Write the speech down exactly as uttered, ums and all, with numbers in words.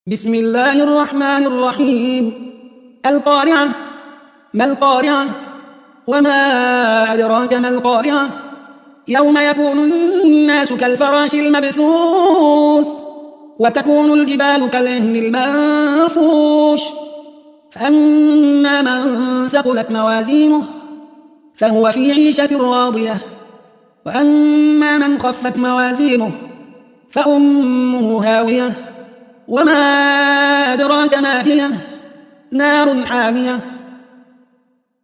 بسم الله الرحمن الرحيم. القارعة. ما القارعة؟ وما أدراك ما القارعة؟ يوم يكون الناس كالفراش المبثوث وتكون الجبال كالعهن المنفوش فأما من ثقلت موازينه فهو في عيشة راضية وأما من خفت موازينه فأمه هاوية وما أدراك ما هي نار حامية